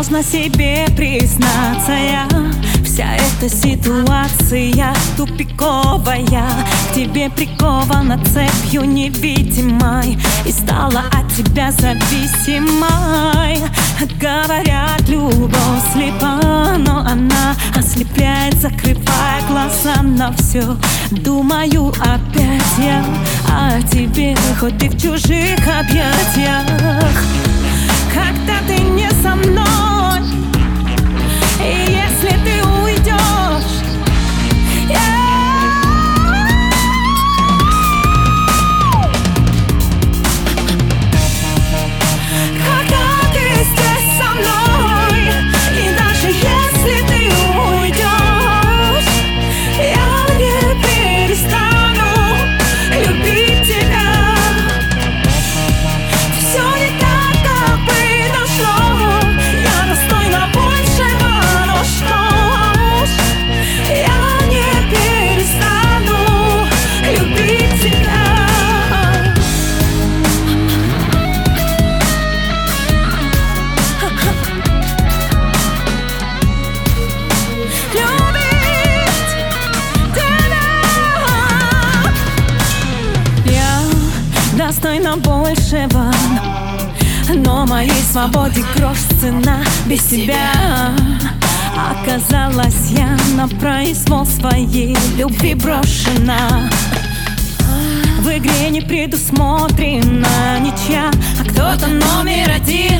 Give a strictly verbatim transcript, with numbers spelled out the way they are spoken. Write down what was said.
сложно себе признаться я. Вся эта ситуация тупиковая, к тебе прикована цепью невидимой и стала от тебя зависимой. Говорят, любовь слепа, но она ослепляет, закрывая глаза на все. Думаю опять я о тебе, хоть ты в чужих объятиях. Когда ты не со мной, и если ты уйдешь, yeah. Когда ты здесь со мной, и даже если ты уйдешь, я не перестану любить тебя. Все не так, как произошло, я достойна большего, но что ж, я не перестану любить тебя. Любить тебя. Я достойна большего, но моей свободе грош цена. Без тебя оказалась я на произвол своей любви брошена. В игре не предусмотрена ничья, а кто-то номер один.